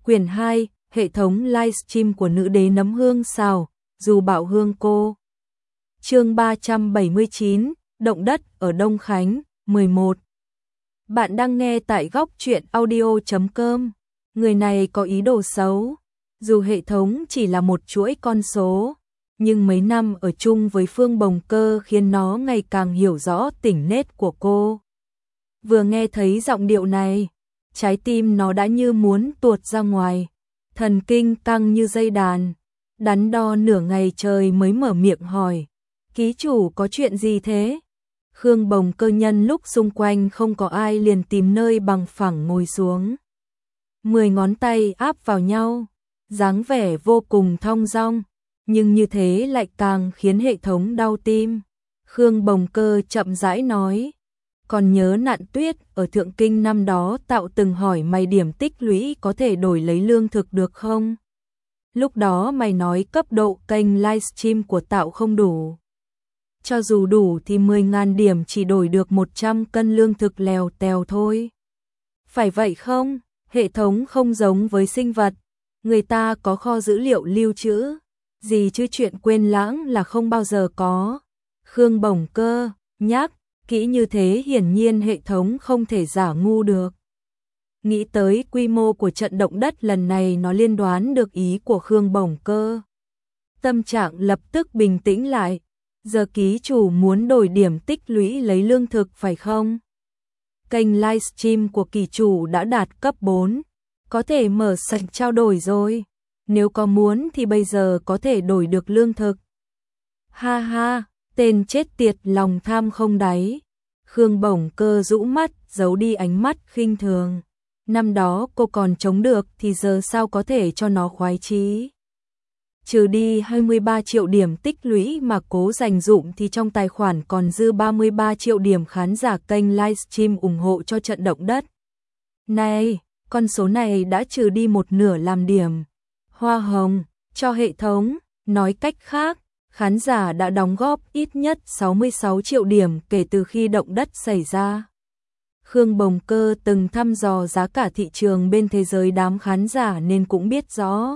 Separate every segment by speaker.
Speaker 1: Quyển 2, hệ thống livestream của nữ đế nấm hương xào, dù bạo hương cô. Chương 379, động đất ở Đông Khánh, 11. Bạn đang nghe tại góc truyện audio.com. Người này có ý đồ xấu. Dù hệ thống chỉ là một chuỗi con số, nhưng mấy năm ở chung với Phương Bồng Cơ khiến nó ngày càng hiểu rõ tỉnh nết của cô. Vừa nghe thấy giọng điệu này, trái tim nó đã như muốn tuột ra ngoài, thần kinh căng như dây đàn, đắn đo nửa ngày trời mới mở miệng hỏi, ký chủ có chuyện gì thế? Khương Bồng Cơ nhân lúc xung quanh không có ai liền tìm nơi bằng phẳng ngồi xuống. 10 ngón tay áp vào nhau, dáng vẻ vô cùng thong dong, nhưng như thế lại càng khiến hệ thống đau tim. Khương Bồng Cơ chậm rãi nói, còn nhớ nạn tuyết ở Thượng Kinh năm đó Tạo từng hỏi mày điểm tích lũy có thể đổi lấy lương thực được không? Lúc đó mày nói cấp độ kênh livestream của Tạo không đủ. Cho dù đủ thì 10.000 điểm chỉ đổi được 100 cân lương thực lèo tèo thôi. Phải vậy không? Hệ thống không giống với sinh vật. Người ta có kho dữ liệu lưu trữ. Gì chứ chuyện quên lãng là không bao giờ có. Khương Bồng Cơ nhắc, kỹ như thế hiển nhiên hệ thống không thể giả ngu được. Nghĩ tới quy mô của trận động đất lần này nó liên đoán được ý của Khương Bồng Cơ. Tâm trạng lập tức bình tĩnh lại. Giờ ký chủ muốn đổi điểm tích lũy lấy lương thực phải không? Kênh livestream của kỳ chủ đã đạt cấp 4, có thể mở sảnh trao đổi rồi. Nếu có muốn thì bây giờ có thể đổi được lương thực. Ha ha, tên chết tiệt lòng tham không đáy. Khương Bồng Cơ rũ mắt, giấu đi ánh mắt khinh thường. Năm đó cô còn chống được thì giờ sao có thể cho nó khoái chí. Trừ đi 23 triệu điểm tích lũy mà cố dành dụm thì trong tài khoản còn dư 33 triệu điểm khán giả kênh livestream ủng hộ cho trận động đất. Này, con số này đã trừ đi một nửa làm điểm hoa hồng cho hệ thống, nói cách khác, khán giả đã đóng góp ít nhất 66 triệu điểm kể từ khi động đất xảy ra. Khương Bồng Cơ từng thăm dò giá cả thị trường bên thế giới đám khán giả nên cũng biết rõ.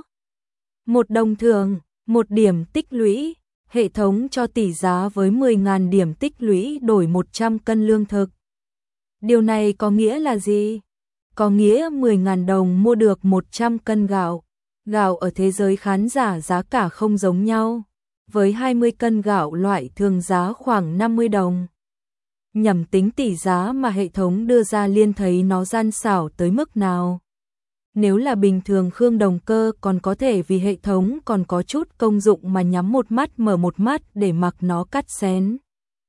Speaker 1: 1 đồng thường, 1 điểm tích lũy, hệ thống cho tỷ giá với 10.000 điểm tích lũy đổi 100 cân lương thực. Điều này có nghĩa là gì? Có nghĩa 10.000 đồng mua được 100 cân gạo. Gạo ở thế giới khán giả giá cả không giống nhau. Với 20 cân gạo loại thường giá khoảng 50 đồng. Nhằm tính tỷ giá mà hệ thống đưa ra liên thấy nó gian xảo tới mức nào. Nếu là bình thường Khương Bồng Cơ còn có thể vì hệ thống còn có chút công dụng mà nhắm một mắt mở một mắt để mặc nó cắt xén.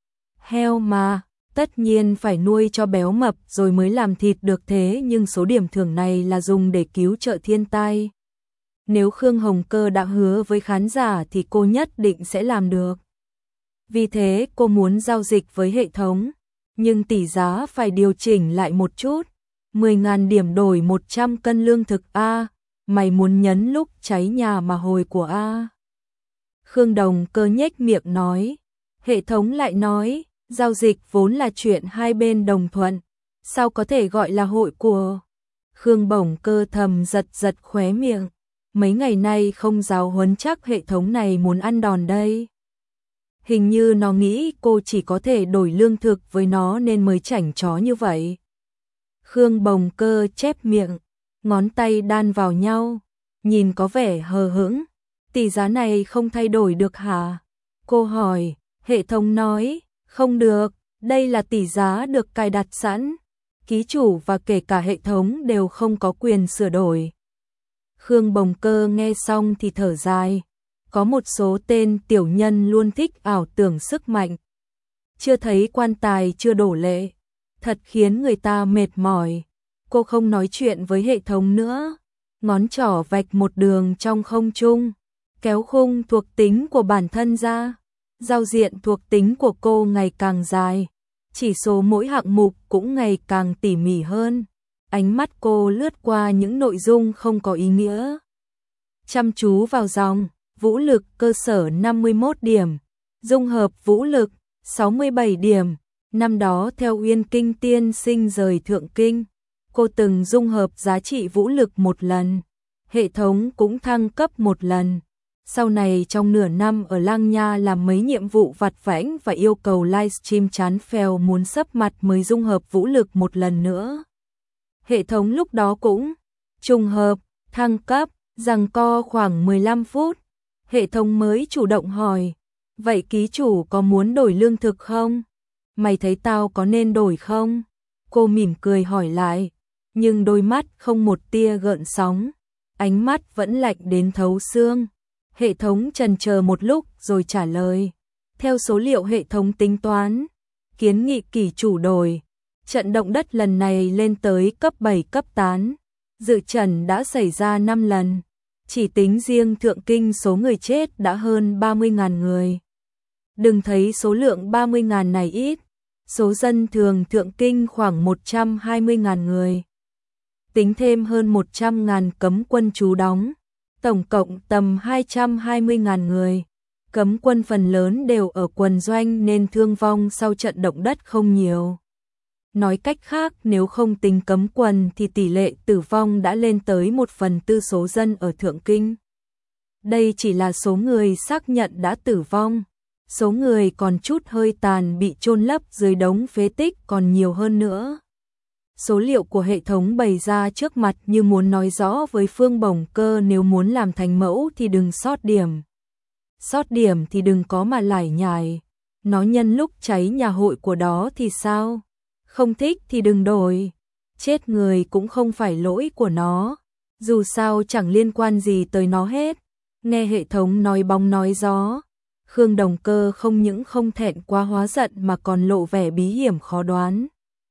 Speaker 1: Heo mà, tất nhiên phải nuôi cho béo mập rồi mới làm thịt được thế nhưng số điểm thưởng này là dùng để cứu trợ thiên tai. Nếu Khương Bồng Cơ đã hứa với khán giả thì cô nhất định sẽ làm được. Vì thế cô muốn giao dịch với hệ thống, nhưng tỷ giá phải điều chỉnh lại một chút. 10.000 điểm đổi 100 cân lương thực A, mày muốn nhấn lúc cháy nhà mà hồi của A. Khương Bồng Cơ nhếch miệng nói, hệ thống lại nói, giao dịch vốn là chuyện hai bên đồng thuận, sao có thể gọi là hội của. Khương Bồng Cơ thầm giật giật khóe miệng, mấy ngày nay không giáo huấn chắc hệ thống này muốn ăn đòn đây. Hình như nó nghĩ cô chỉ có thể đổi lương thực với nó nên mới chảnh chó như vậy. Khương Bồng Cơ chép miệng, ngón tay đan vào nhau, nhìn có vẻ hờ hững. Tỷ giá này không thay đổi được hả? Cô hỏi, hệ thống nói, không được, đây là tỷ giá được cài đặt sẵn. Ký chủ và kể cả hệ thống đều không có quyền sửa đổi. Khương Bồng Cơ nghe xong thì thở dài. Có một số tên tiểu nhân luôn thích ảo tưởng sức mạnh. Chưa thấy quan tài chưa đổ lệ. Thật khiến người ta mệt mỏi. Cô không nói chuyện với hệ thống nữa. Ngón trỏ vạch một đường trong không trung. Kéo khung thuộc tính của bản thân ra. Giao diện thuộc tính của cô ngày càng dài. Chỉ số mỗi hạng mục cũng ngày càng tỉ mỉ hơn. Ánh mắt cô lướt qua những nội dung không có ý nghĩa. Chăm chú vào dòng. Vũ lực cơ sở 51 điểm. Dung hợp vũ lực 67 điểm. Năm đó theo Uyên Kinh tiên sinh rời Thượng Kinh, cô từng dung hợp giá trị vũ lực một lần, hệ thống cũng thăng cấp một lần. Sau này trong nửa năm ở Lang Nha làm mấy nhiệm vụ vặt vãnh và yêu cầu livestream chán phèo muốn sấp mặt mới dung hợp vũ lực một lần nữa. Hệ thống lúc đó cũng trùng hợp, thăng cấp, giằng co khoảng 15 phút. Hệ thống mới chủ động hỏi, vậy ký chủ có muốn đổi lương thực không? Mày thấy tao có nên đổi không? Cô mỉm cười hỏi lại, nhưng đôi mắt không một tia gợn sóng, ánh mắt vẫn lạnh đến thấu xương. Hệ thống chần chờ một lúc rồi trả lời, theo số liệu hệ thống tính toán, kiến nghị ký chủ đổi. Trận động đất lần này lên tới cấp 7 cấp 8, dự trần đã xảy ra 5 lần. Chỉ tính riêng Thượng Kinh số người chết đã hơn 30.000 người. Đừng thấy số lượng 30.000 này ít, số dân thường Thượng Kinh khoảng 120.000 người. Tính thêm hơn 100.000 cấm quân trú đóng, tổng cộng tầm 220.000 người. Cấm quân phần lớn đều ở quần doanh nên thương vong sau trận động đất không nhiều. Nói cách khác, nếu không tính cấm quân thì tỷ lệ tử vong đã lên tới 1/4 số dân ở Thượng Kinh. Đây chỉ là số người xác nhận đã tử vong. Số người còn chút hơi tàn bị chôn lấp dưới đống phế tích còn nhiều hơn nữa. Số liệu của hệ thống bày ra trước mặt như muốn nói rõ với Phương Bổng Cơ nếu muốn làm thành mẫu thì đừng sót điểm. Sót điểm thì đừng có mà lải nhải. Nó nhân lúc cháy nhà hội của đó thì sao? Không thích thì đừng đổi. Chết người cũng không phải lỗi của nó. Dù sao chẳng liên quan gì tới nó hết. Nghe hệ thống nói bóng nói gió, Khương Đồng Cơ không những không thẹn quá hóa giận mà còn lộ vẻ bí hiểm khó đoán.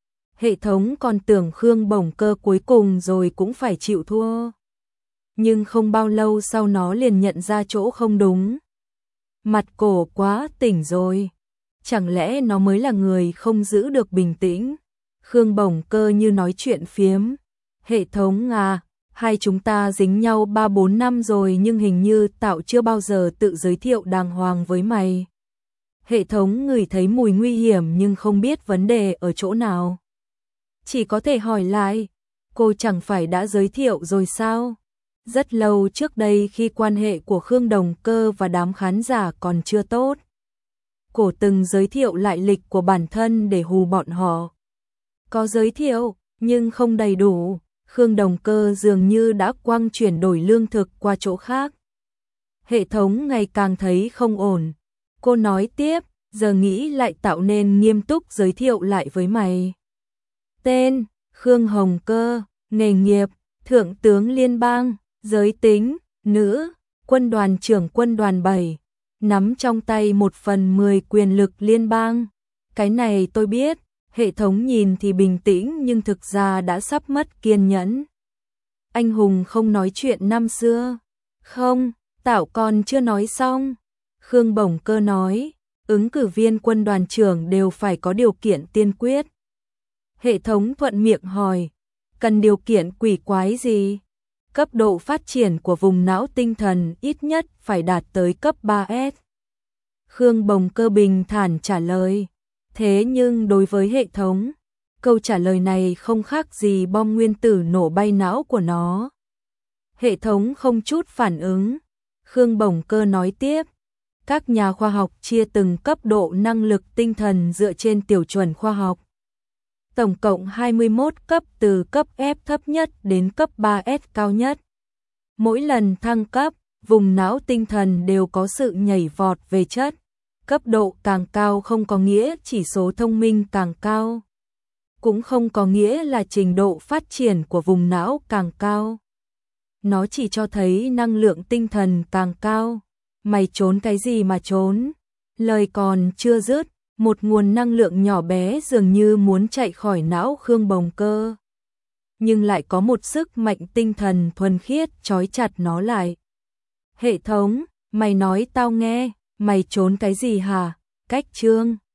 Speaker 1: Hệ thống còn tưởng Khương Bổng Cơ cuối cùng rồi cũng phải chịu thua. Nhưng không bao lâu sau nó liền nhận ra chỗ không đúng. Mặt cổ quá tỉnh rồi. Chẳng lẽ nó mới là người không giữ được bình tĩnh? Khương Bổng Cơ như nói chuyện phiếm. Hệ thống à, hai chúng ta dính nhau 3-4 năm rồi nhưng hình như Tạo chưa bao giờ tự giới thiệu đàng hoàng với mày. Hệ thống ngửi thấy mùi nguy hiểm nhưng không biết vấn đề ở chỗ nào. Chỉ có thể hỏi lại, cô chẳng phải đã giới thiệu rồi sao? Rất lâu trước đây khi quan hệ của Khương Đồng Cơ và đám khán giả còn chưa tốt, cô từng giới thiệu lại lịch của bản thân để hù bọn họ. Có giới thiệu, nhưng không đầy đủ. Khương Đồng Cơ dường như đã quăng chuyển đổi lương thực qua chỗ khác. Hệ thống ngày càng thấy không ổn. Cô nói tiếp, giờ nghĩ lại tạo nên nghiêm túc giới thiệu lại với mày. Tên, Khương Hồng Cơ, nghề nghiệp, Thượng tướng Liên bang, giới tính, nữ, quân đoàn trưởng quân đoàn 7, nắm trong tay 1/10 quyền lực liên bang. Cái này tôi biết. Hệ thống nhìn thì bình tĩnh nhưng thực ra đã sắp mất kiên nhẫn. Anh hùng không nói chuyện năm xưa. Không, Tạo còn chưa nói xong. Khương Bổng Cơ nói, ứng cử viên quân đoàn trưởng đều phải có điều kiện tiên quyết. Hệ thống thuận miệng hỏi, cần điều kiện quỷ quái gì? Cấp độ phát triển của vùng não tinh thần ít nhất phải đạt tới cấp 3S. Khương Bổng Cơ bình thản trả lời. Thế nhưng đối với hệ thống, câu trả lời này không khác gì bom nguyên tử nổ bay não của nó. Hệ thống không chút phản ứng. Khương Bổng Cơ nói tiếp, các nhà khoa học chia từng cấp độ năng lực tinh thần dựa trên tiêu chuẩn khoa học. Tổng cộng 21 cấp từ cấp F thấp nhất đến cấp 3S cao nhất. Mỗi lần thăng cấp, vùng não tinh thần đều có sự nhảy vọt về chất. Cấp độ càng cao không có nghĩa chỉ số thông minh càng cao. Cũng không có nghĩa là trình độ phát triển của vùng não càng cao. Nó chỉ cho thấy năng lượng tinh thần càng cao. Mày trốn cái gì mà trốn? Lời còn chưa dứt, một nguồn năng lượng nhỏ bé dường như muốn chạy khỏi não Khương Bổng Cơ. Nhưng lại có một sức mạnh tinh thần thuần khiết trói chặt nó lại. Hệ thống, mày nói tao nghe. Mày trốn cái gì hả? Cách chương